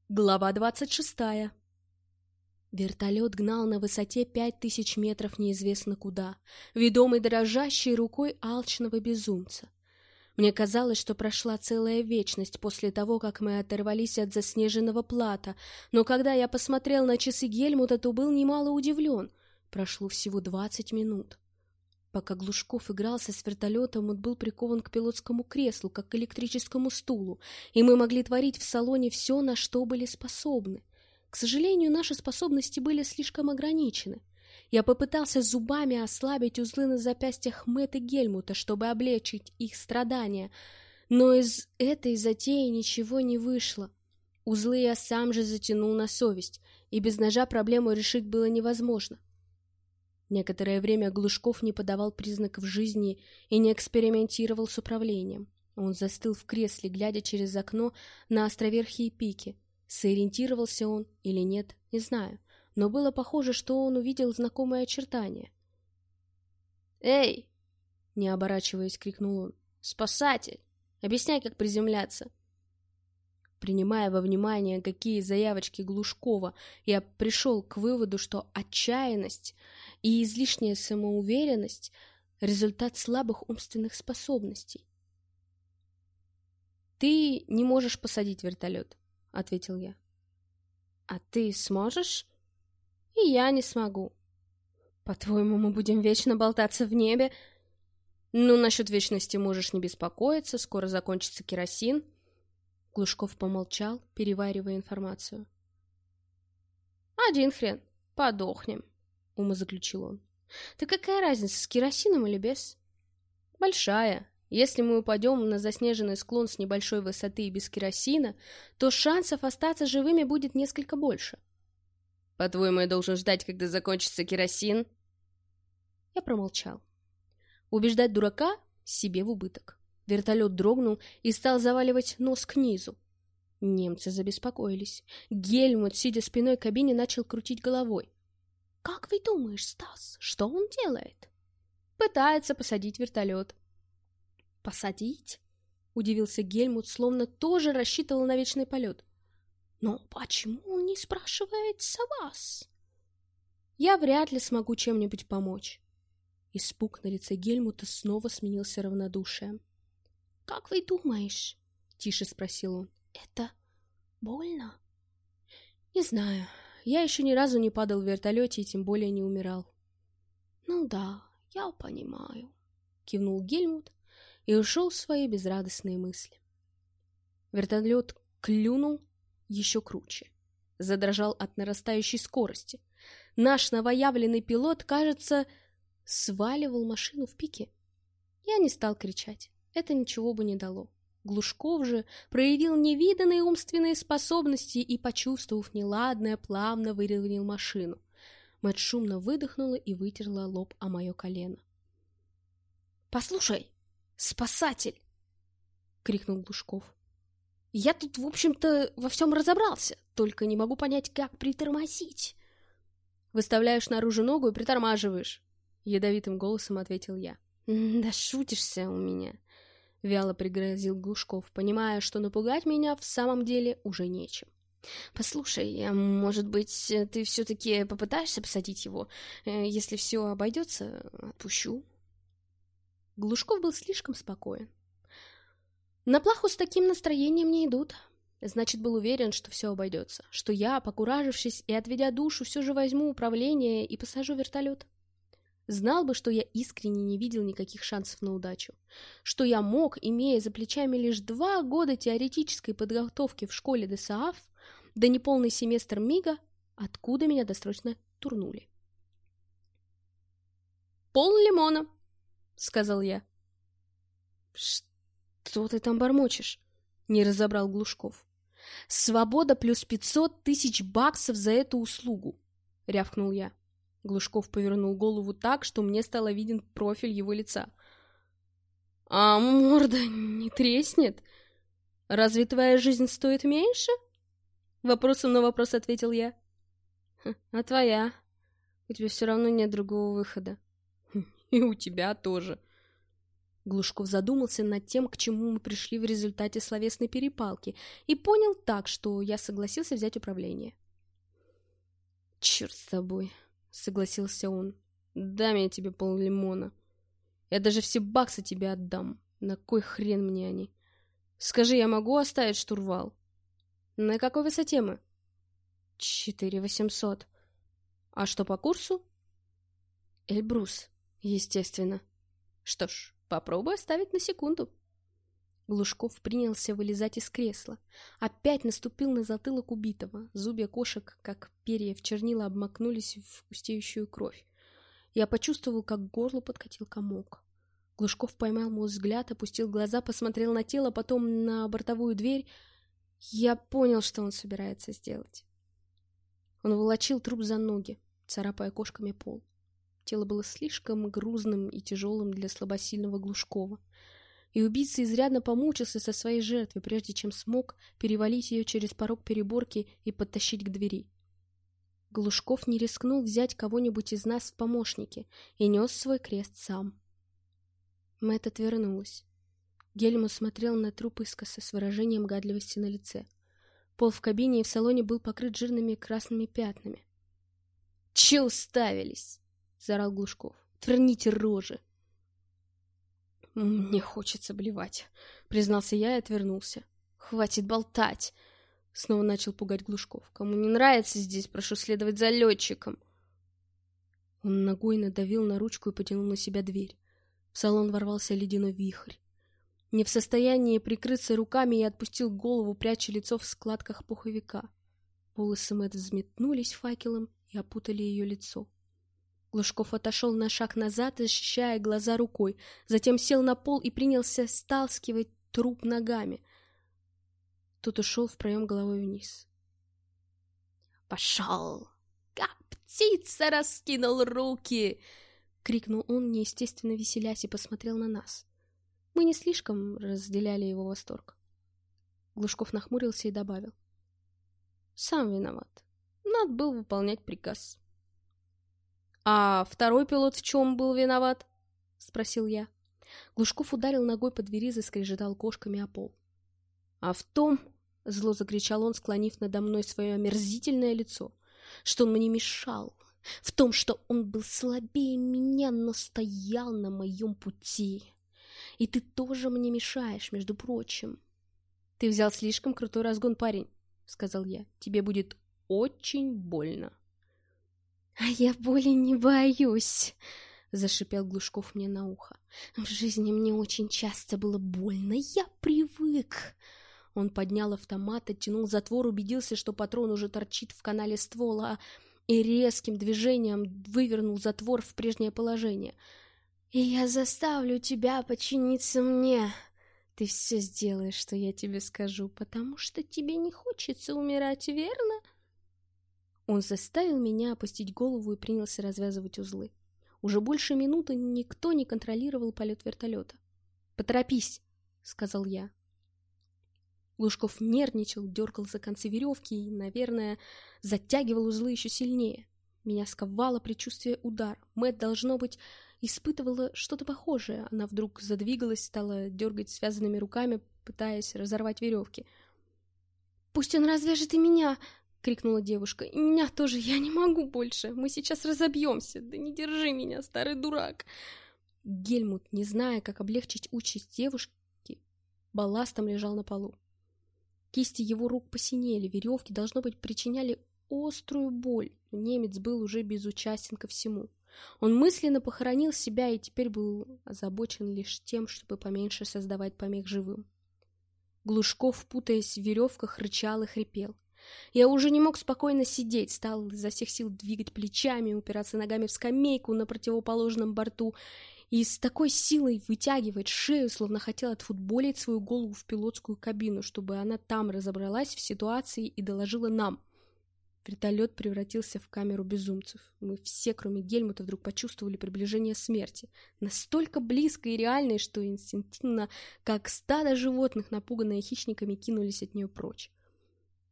Глава 26. Вертолет гнал на высоте 5000 метров неизвестно куда, ведомый дрожащей рукой алчного безумца. Мне казалось, что прошла целая вечность после того, как мы оторвались от заснеженного плато, но когда я посмотрел на часы Гельмута, то был немало удивлен. Прошло всего 20 минут. Пока Глушков игрался с вертолетом, он был прикован к пилотскому креслу, как к электрическому стулу, и мы могли творить в салоне все, на что были способны. К сожалению, наши способности были слишком ограничены. Я попытался зубами ослабить узлы на запястьях Мэтта и Гельмута, чтобы облегчить их страдания, но из этой затеи ничего не вышло. Узлы я сам же затянул на совесть, и без ножа проблему решить было невозможно. Некоторое время Глушков не подавал признаков жизни и не экспериментировал с управлением. Он застыл в кресле, глядя через окно на островерхие пики. Сориентировался он или нет, не знаю, но было похоже, что он увидел знакомые очертания. «Эй!» — не оборачиваясь, крикнул он. «Спасатель! Объясняй, как приземляться!» Принимая во внимание, какие заявочки Глушкова, я пришел к выводу, что отчаянность и излишняя самоуверенность — результат слабых умственных способностей. «Ты не можешь посадить вертолет», — ответил я. «А ты сможешь?» «И я не смогу». «По-твоему, мы будем вечно болтаться в небе?» «Ну, насчет вечности можешь не беспокоиться, скоро закончится керосин». Глушков помолчал, переваривая информацию. «Один хрен, подохнем», — умозаключил он. «Да какая разница, с керосином или без?» «Большая. Если мы упадем на заснеженный склон с небольшой высоты и без керосина, то шансов остаться живыми будет несколько больше». «По-твоему, я должен ждать, когда закончится керосин?» Я промолчал. Убеждать дурака себе в убыток. Вертолет дрогнул и стал заваливать нос к низу. Немцы забеспокоились. Гельмут, сидя спиной к кабине, начал крутить головой. «Как вы думаешь, Стас, что он делает?» «Пытается посадить вертолет». «Посадить?» — удивился Гельмут, словно тоже рассчитывал на вечный полет. «Но почему он не спрашивается вас?» «Я вряд ли смогу чем-нибудь помочь». Испуг на лице Гельмута снова сменился равнодушием. «Как вы думаешь?» — тише спросил он. «Это больно?» «Не знаю. Я еще ни разу не падал в вертолете и тем более не умирал». «Ну да, я понимаю», — кивнул Гельмут и ушел в свои безрадостные мысли. Вертолет клюнул еще круче. Задрожал от нарастающей скорости. Наш новоявленный пилот, кажется, сваливал машину в пике. Я не стал кричать. Это ничего бы не дало. Глушков же проявил невиданные умственные способности и, почувствовав неладное, плавно выровнял машину. Мэтт шумно выдохнула и вытерла лоб о мое колено. «Послушай, спасатель!» — крикнул Глушков. «Я тут, в общем-то, во всем разобрался, только не могу понять, как притормозить». «Выставляешь наружу ногу и притормаживаешь», — ядовитым голосом ответил я. «Да шутишься у меня», — вяло пригрозил Глушков, понимая, что напугать меня в самом деле уже нечем. «Послушай, может быть, ты все-таки попытаешься посадить его? Если все обойдется, отпущу». Глушков был слишком спокоен. На плаху с таким настроением не идут. Значит, был уверен, что все обойдется, что я, покуражившись и отведя душу, все же возьму управление и посажу вертолет. Знал бы, что я искренне не видел никаких шансов на удачу, что я мог, имея за плечами лишь 2 года теоретической подготовки в школе ДСААФ, да неполный семестр МИГа, откуда меня досрочно турнули. «Пол лимона», — сказал я. «Что ты там бормочешь?» — не разобрал Глушков. «Свобода плюс 500 000 баксов за эту услугу», — рявкнул я. Глушков повернул голову так, что мне стало виден профиль его лица. «А морда не треснет? Разве твоя жизнь стоит меньше?» Вопросом на вопрос ответил я. «А твоя? У тебя все равно нет другого выхода». «И у тебя тоже». Глушков задумался над тем, к чему мы пришли в результате словесной перепалки, и понял так, что я согласился взять управление. «Черт с тобой», — согласился он. «Дам я тебе пол-лимона. Я даже все баксы тебе отдам. На кой хрен мне они? Скажи, я могу оставить штурвал?» «На какой высоте мы?» 4800. А что по курсу? Эльбрус, естественно. Что ж, попробуй оставить на секунду. Глушков принялся вылезать из кресла. Опять наступил на затылок убитого. Зубья кошек, как перья в чернила, обмакнулись в густеющую кровь. Я почувствовал, как к горлу подкатил комок. Глушков поймал мой взгляд, опустил глаза, посмотрел на тело, потом на бортовую дверь. Я понял, что он собирается сделать. Он волочил труп за ноги, царапая кошками пол. Тело было слишком грузным и тяжелым для слабосильного Глушкова. И убийца изрядно помучился со своей жертвой, прежде чем смог перевалить ее через порог переборки и подтащить к двери. Глушков не рискнул взять кого-нибудь из нас в помощники и нес свой крест сам. Мэтт отвернулась. Гельмут смотрел на труп искоса с выражением гадливости на лице. Пол в кабине и в салоне был покрыт жирными красными пятнами. — Че уставились? — заорал Глушков. — Тверните рожи! — Мне хочется блевать, — признался я и отвернулся. — Хватит болтать! — снова начал пугать Глушков. — Кому не нравится здесь, прошу следовать за летчиком. Он ногой надавил на ручку и потянул на себя дверь. В салон ворвался ледяной вихрь. Не в состоянии прикрыться руками, я отпустил голову, пряча лицо в складках пуховика. Волосы Мэтт взметнулись факелом и опутали ее лицо. Глушков отошел на шаг назад, защищая глаза рукой, затем сел на пол и принялся сталкивать труп ногами. Тот ушел в проем головой вниз. «Пошел! Как птица раскинул руки!» — крикнул он, неестественно веселясь, и посмотрел на нас. Мы не слишком разделяли его восторг. Глушков нахмурился и добавил. Сам виноват. Надо было выполнять приказ. А второй пилот в чем был виноват? Спросил я. Глушков ударил ногой по двери, заскрежетал кошками о пол. А в том, зло закричал он, склонив надо мной свое омерзительное лицо, что он мне мешал. В том, что он был слабее меня, но стоял на моем пути. И ты тоже мне мешаешь, между прочим. Ты взял слишком крутой разгон, парень, сказал я. Тебе будет очень больно. А я боли не боюсь, зашипел Глушков мне на ухо. В жизни мне очень часто было больно, я привык. Он поднял автомат, оттянул затвор, убедился, что патрон уже торчит в канале ствола, и резким движением вывернул затвор в прежнее положение. «И я заставлю тебя подчиниться мне. Ты все сделаешь, что я тебе скажу, потому что тебе не хочется умирать, верно?» Он заставил меня опустить голову и принялся развязывать узлы. Уже больше минуты никто не контролировал полет вертолета. «Поторопись», — сказал я. Глушков нервничал, дергал за концы веревки и, наверное, затягивал узлы еще сильнее. Меня сковало предчувствие удара. Мэтт, должно быть, испытывала что-то похожее. Она вдруг задвигалась, стала дергать связанными руками, пытаясь разорвать веревки. «Пусть он развяжет и меня!» — крикнула девушка. «И меня тоже! Я не могу больше! Мы сейчас разобьемся! Да не держи меня, старый дурак!» Гельмут, не зная, как облегчить участь девушки, балластом лежал на полу. Кисти его рук посинели, веревки, должно быть, причиняли острую боль, но немец был уже безучастен ко всему. Он мысленно похоронил себя и теперь был озабочен лишь тем, чтобы поменьше создавать помех живым. Глушков, путаясь в веревках, рычал и хрипел. Я уже не мог спокойно сидеть, стал изо всех сил двигать плечами, упираться ногами в скамейку на противоположном борту и с такой силой вытягивать шею, словно хотел отфутболить свою голову в пилотскую кабину, чтобы она там разобралась в ситуации и доложила нам. Вертолет превратился в камеру безумцев. Мы все, кроме Гельмута, вдруг почувствовали приближение смерти. Настолько близко и реальной, что инстинктивно, как стадо животных, напуганные хищниками, кинулись от нее прочь.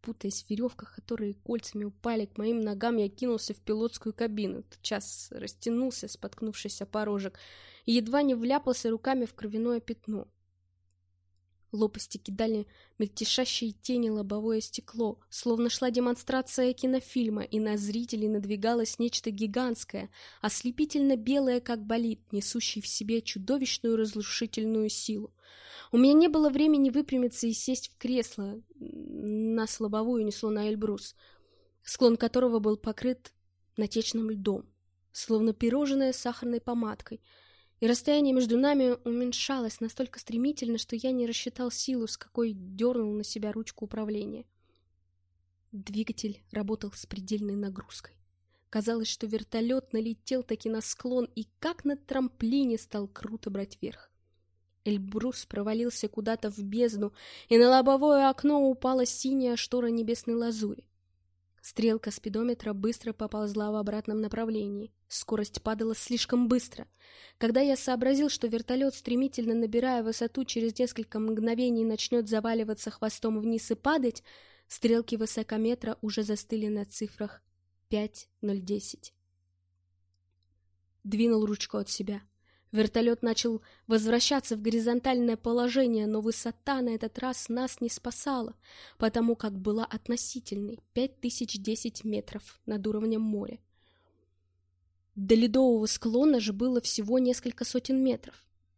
путаясь в веревках, которые кольцами упали к моим ногам, я кинулся в пилотскую кабину. Тотчас растянулся, споткнувшись о порожек, и едва не вляпался руками в кровяное пятно. Лопасти кидали мельтешащие тени лобовое стекло, словно шла демонстрация кинофильма, и на зрителей надвигалось нечто гигантское, ослепительно белое, как болид, несущий в себе чудовищную разрушительную силу. У меня не было времени выпрямиться и сесть в кресло. Нас лобовую несло на Эльбрус, склон которого был покрыт натечным льдом, словно пирожное с сахарной помадкой, и расстояние между нами уменьшалось настолько стремительно, что я не рассчитал силу, с какой дернул на себя ручку управления. Двигатель работал с предельной нагрузкой. Казалось, что вертолет налетел таки на склон и, как на трамплине, стал круто брать вверх. Эльбрус провалился куда-то в бездну, и на лобовое окно упала синяя штора небесной лазури. Стрелка спидометра быстро поползла в обратном направлении. Скорость падала слишком быстро. Когда я сообразил, что вертолет, стремительно набирая высоту, через несколько мгновений начнет заваливаться хвостом вниз и падать, стрелки высокометра уже застыли на цифрах 5:010. Двинул ручку от себя. Вертолет начал возвращаться в горизонтальное положение, но высота на этот раз нас не спасала, потому как была относительной — 5010 метров над уровнем моря. До ледового склона же было всего несколько сотен метров.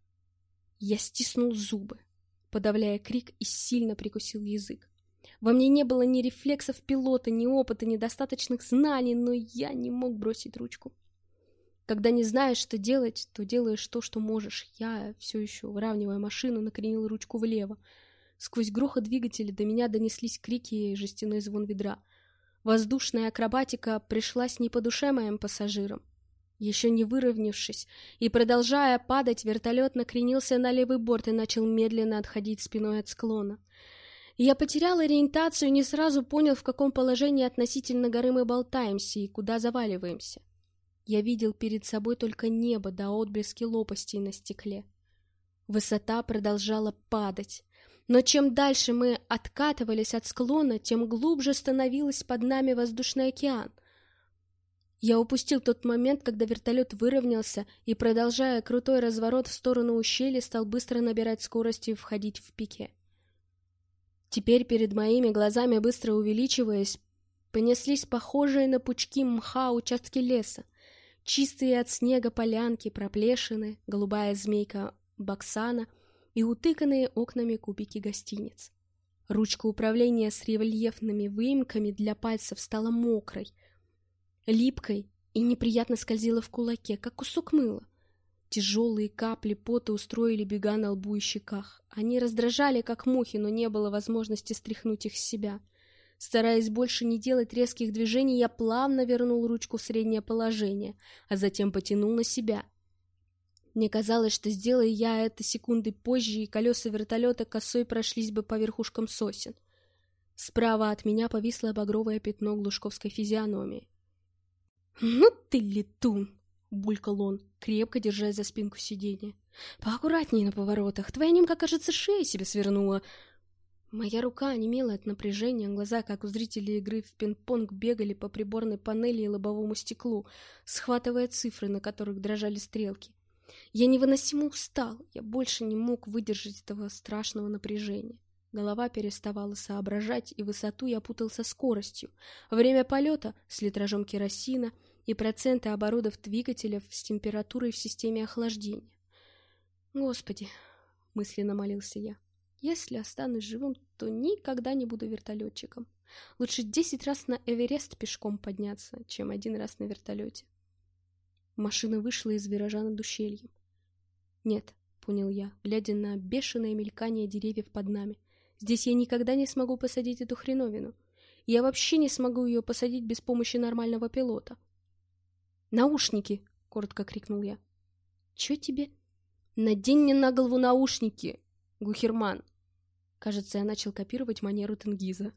Я стиснул зубы, подавляя крик, и сильно прикусил язык. Во мне не было ни рефлексов пилота, ни опыта, ни достаточных знаний, но я не мог бросить ручку. Когда не знаешь, что делать, то делаешь то, что можешь. Я, все еще выравнивая машину, накренил ручку влево. Сквозь грохот двигателя до меня донеслись крики и жестяной звон ведра. Воздушная акробатика пришлась не по душе моим пассажирам. Еще не выровнявшись и продолжая падать, вертолет накренился на левый борт и начал медленно отходить спиной от склона. Я потерял ориентацию и не сразу понял, в каком положении относительно горы мы болтаемся и куда заваливаемся. Я видел перед собой только небо да отблески лопастей на стекле. Высота продолжала падать, но чем дальше мы откатывались от склона, тем глубже становился под нами воздушный океан. Я упустил тот момент, когда вертолет выровнялся и, продолжая крутой разворот в сторону ущелья, стал быстро набирать скорость и входить в пике. Теперь перед моими глазами, быстро увеличиваясь, понеслись похожие на пучки мха участки леса, чистые от снега полянки, проплешины, голубая змейка баксана и утыканные окнами кубики гостиниц. Ручка управления с рельефными выемками для пальцев стала мокрой, липкой и неприятно скользила в кулаке, как кусок мыла. Тяжелые капли пота устроили бега на лбу и щеках. Они раздражали, как мухи, но не было возможности стряхнуть их с себя. Стараясь больше не делать резких движений, я плавно вернул ручку в среднее положение, а затем потянул на себя. Мне казалось, что, сделая я это секунды позже, и колеса вертолета косой прошлись бы по верхушкам сосен. Справа от меня повисло багровое пятно глушковской физиономии. «Ну ты летун!» — булькал он, крепко держась за спинку сиденья. «Поаккуратнее на поворотах, твоя немка, кажется, шею себе свернула». Моя рука онемела от напряжения, глаза, как у зрителей игры в пинг-понг, бегали по приборной панели и лобовому стеклу, схватывая цифры, на которых дрожали стрелки. Я невыносимо устал, я больше не мог выдержать этого страшного напряжения. Голова переставала соображать, и высоту я путал со скоростью. Время полета с литражом керосина и проценты оборотов двигателя с температурой в системе охлаждения. «Господи!» — мысленно молился я. «Если останусь живым, то никогда не буду вертолетчиком. Лучше 10 раз на Эверест пешком подняться, чем 1 раз на вертолете». Машина вышла из виража над ущельем. «Нет», — понял я, глядя на бешеное мелькание деревьев под нами, «здесь я никогда не смогу посадить эту хреновину. Я вообще не смогу ее посадить без помощи нормального пилота». «Наушники!» — коротко крикнул я. «Чё тебе?» «Надень мне на голову наушники, Гухерман!» Кажется, я начал копировать манеру Тенгиза.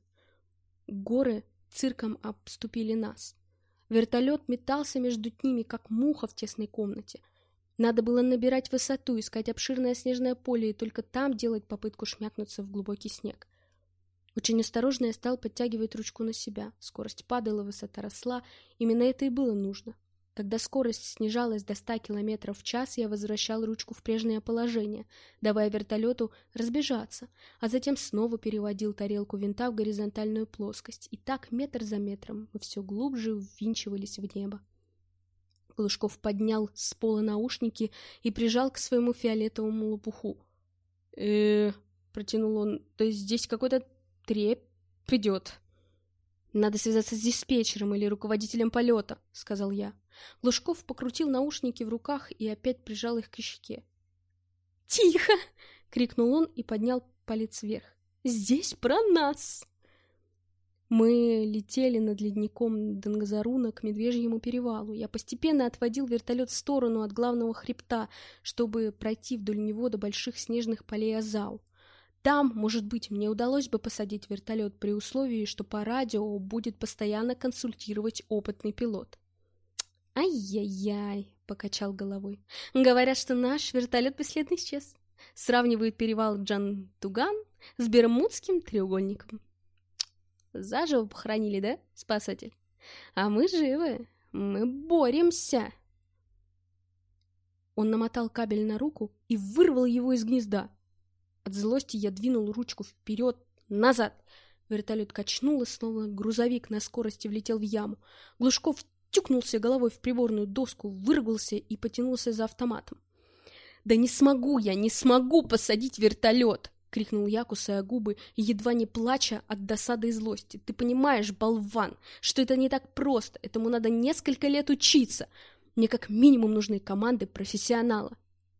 Горы цирком обступили нас. Вертолет метался между ними, как муха в тесной комнате. Надо было набирать высоту, искать обширное снежное поле и только там делать попытку шмякнуться в глубокий снег. Очень осторожно я стал подтягивать ручку на себя. Скорость падала, высота росла. Именно это и было нужно. Когда скорость снижалась до 100 км в час, я возвращал ручку в прежнее положение, давая вертолету разбежаться, а затем снова переводил тарелку винта в горизонтальную плоскость. И так метр за метром мы все глубже ввинчивались в небо. Глушков поднял с пола наушники и прижал к своему фиолетовому лопуху. Протянул он, то есть здесь какой-то треп идет. «Надо связаться с диспетчером или руководителем полета», — сказал я. Глушков покрутил наушники в руках и опять прижал их к щеке. «Тихо!» — крикнул он и поднял палец вверх. «Здесь про нас!» Мы летели над ледником Дангазаруна к Медвежьему перевалу. Я постепенно отводил вертолет в сторону от главного хребта, чтобы пройти вдоль него до больших снежных полей Азау. Там, может быть, мне удалось бы посадить вертолет при условии, что по радио будет постоянно консультировать опытный пилот. «Ай-яй-яй», — покачал головой. «Говорят, что наш вертолет бесследно исчез. Сравнивают перевал Джан-Туган с Бермудским треугольником». Заживо похоронили, да, спасатель? А мы живы, мы боремся. Он намотал кабель на руку и вырвал его из гнезда. От злости я двинул ручку вперед, назад. Вертолет качнуло, словно грузовик на скорости влетел в яму. Глушков тюкнулся головой в приборную доску, выругался и потянулся за автоматом. «Да не смогу посадить вертолет!» — крикнул я, кусая губы и едва не плача от досады и злости. «Ты понимаешь, болван, что это не так просто, этому надо несколько лет учиться. Мне как минимум нужны команды профессионала».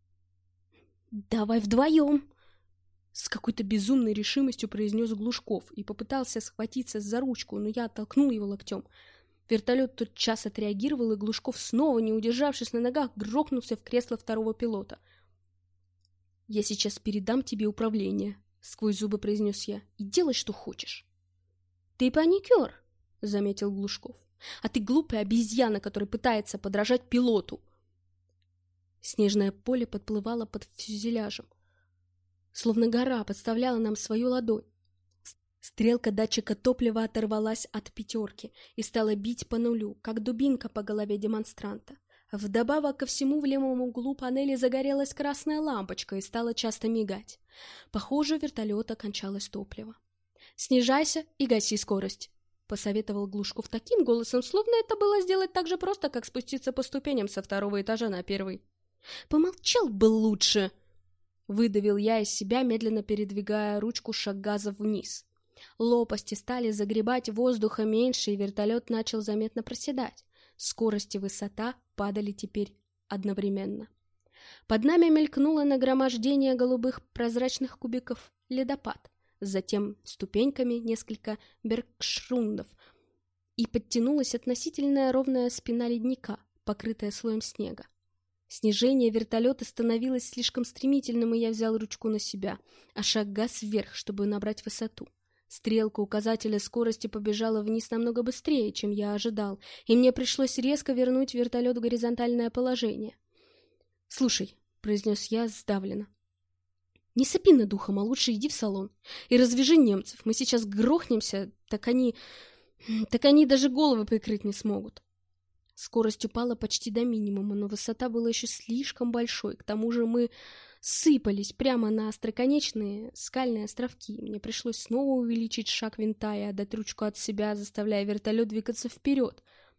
«Давай вдвоем!» С какой-то безумной решимостью произнес Глушков и попытался схватиться за ручку, но я оттолкнул его локтем. Вертолет тотчас отреагировал, и Глушков снова, не удержавшись на ногах, грохнулся в кресло второго пилота. «Я сейчас передам тебе управление», — сквозь зубы произнес я, — «и делай, что хочешь». «Ты паникер», — заметил Глушков. «А ты глупая обезьяна, которая пытается подражать пилоту». Снежное поле подплывало под фюзеляжем. Словно гора подставляла нам свою ладонь. Стрелка датчика топлива оторвалась от пятерки и стала бить по нулю, как дубинка по голове демонстранта. Вдобавок ко всему в левом углу панели загорелась красная лампочка и стала часто мигать. Похоже, у вертолета кончалось топливо. «Снижайся и гаси скорость», — посоветовал Глушков таким голосом, словно это было сделать так же просто, как спуститься по ступеням со второго этажа на первый. «Помолчал бы лучше», — выдавил я из себя, медленно передвигая ручку шаггаза вниз. Лопасти стали загребать воздуха меньше, и вертолет начал заметно проседать. Скорость и высота падали теперь одновременно. Под нами мелькнуло нагромождение голубых прозрачных кубиков ледопад, затем ступеньками несколько бергшрундов, и подтянулась относительно ровная спина ледника, покрытая слоем снега. Снижение вертолета становилось слишком стремительным, и я взял ручку на себя, а шаггаз вверх, чтобы набрать высоту. Стрелка указателя скорости побежала вниз намного быстрее, чем я ожидал, и мне пришлось резко вернуть вертолет в горизонтальное положение. «Слушай», — произнес я сдавленно, — «не сопи над духом, а лучше иди в салон и развяжи немцев. Мы сейчас грохнемся, так они даже головы прикрыть не смогут». Скорость упала почти до минимума, но высота была еще слишком большой. К тому же мы сыпались прямо на остроконечные скальные островки. Мне пришлось снова увеличить шаг винта и отдать ручку от себя, заставляя вертолет двигаться вперед.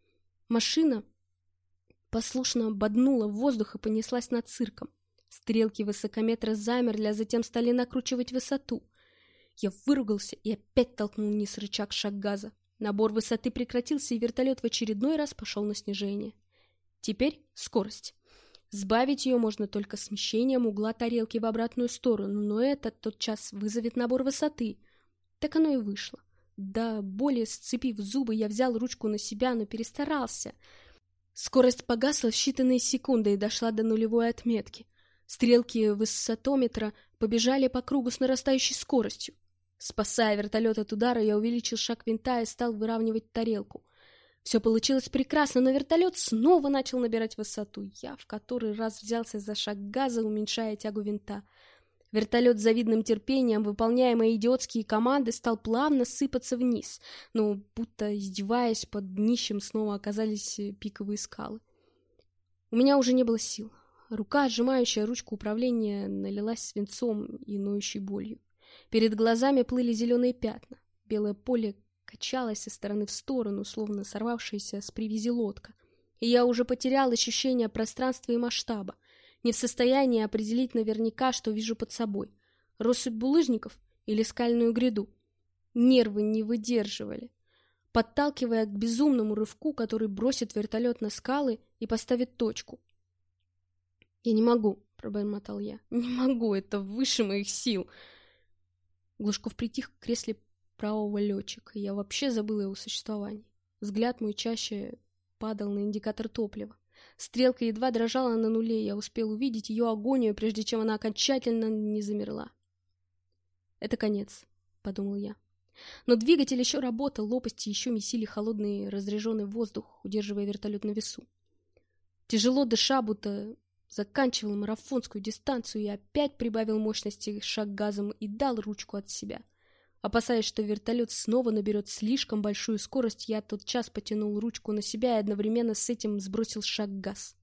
Машина послушно боднула в воздух и понеслась над цирком. Стрелки высокометра замерли, а затем стали накручивать высоту. Я выругался и опять толкнул вниз рычаг шаггаза. Набор высоты прекратился, и вертолет в очередной раз пошел на снижение. Теперь скорость. Сбавить ее можно только смещением угла тарелки в обратную сторону, но это тотчас вызовет набор высоты. Так оно и вышло. До боли сцепив зубы, я взял ручку на себя, но перестарался. Скорость погасла в считанные секунды и дошла до нулевой отметки. Стрелки высотометра побежали по кругу с нарастающей скоростью. Спасая вертолет от удара, я увеличил шаг винта и стал выравнивать тарелку. Все получилось прекрасно, но вертолет снова начал набирать высоту. Я в который раз взялся за шаггаза, уменьшая тягу винта. Вертолет с завидным терпением, выполняя мои идиотские команды, стал плавно сыпаться вниз, но, будто издеваясь, под днищем снова оказались пиковые скалы. У меня уже не было сил. Рука, сжимающая ручку управления, налилась свинцом и ноющей болью. Перед глазами плыли зеленые пятна. Белое поле качалось из стороны в сторону, словно сорвавшаяся с привязи лодка. И я уже потерял ощущение пространства и масштаба, не в состоянии определить наверняка, что вижу под собой. Россыпь булыжников или скальную гряду. Нервы не выдерживали, подталкивая к безумному рывку, который бросит вертолет на скалы и поставит точку. «Я не могу», — пробормотал я. «Не могу, это выше моих сил». Глушков притих в кресле правого летчика, и я вообще забыл о его существовании. Взгляд мой чаще падал на индикатор топлива. Стрелка едва дрожала на нуле, я успел увидеть ее агонию, прежде чем она окончательно не замерла. «Это конец», — подумал я. Но двигатель еще работал, лопасти еще месили холодный разряженный воздух, удерживая вертолет на весу. Тяжело дыша, будто заканчивал марафонскую дистанцию, я опять прибавил мощности шаг газом и дал ручку от себя. Опасаясь, что вертолет снова наберет слишком большую скорость, я тотчас потянул ручку на себя и одновременно с этим сбросил шаг-газ.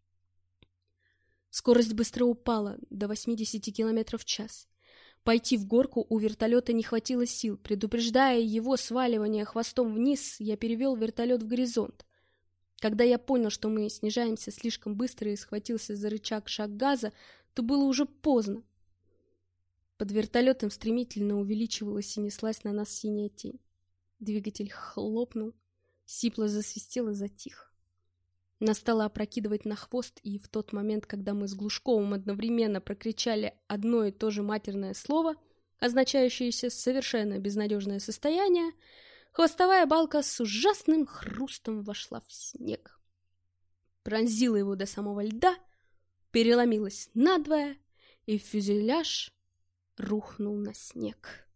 Скорость быстро упала до 80 км в час. Пойти в горку у вертолета не хватило сил. Предупреждая его сваливание хвостом вниз, я перевел вертолет в горизонт. Когда я понял, что мы снижаемся слишком быстро и схватился за рычаг шаг-газа, то было уже поздно. Под вертолетом стремительно увеличивалась и неслась на нас синяя тень. Двигатель хлопнул, сипло засвистел и затих. Нас стало опрокидывать на хвост, и в тот момент, когда мы с Глушковым одновременно прокричали одно и то же матерное слово, означающее совершенно безнадежное состояние, хвостовая балка с ужасным хрустом вошла в снег. Пронзила его до самого льда, переломилась надвое, и фюзеляж рухнул на снег.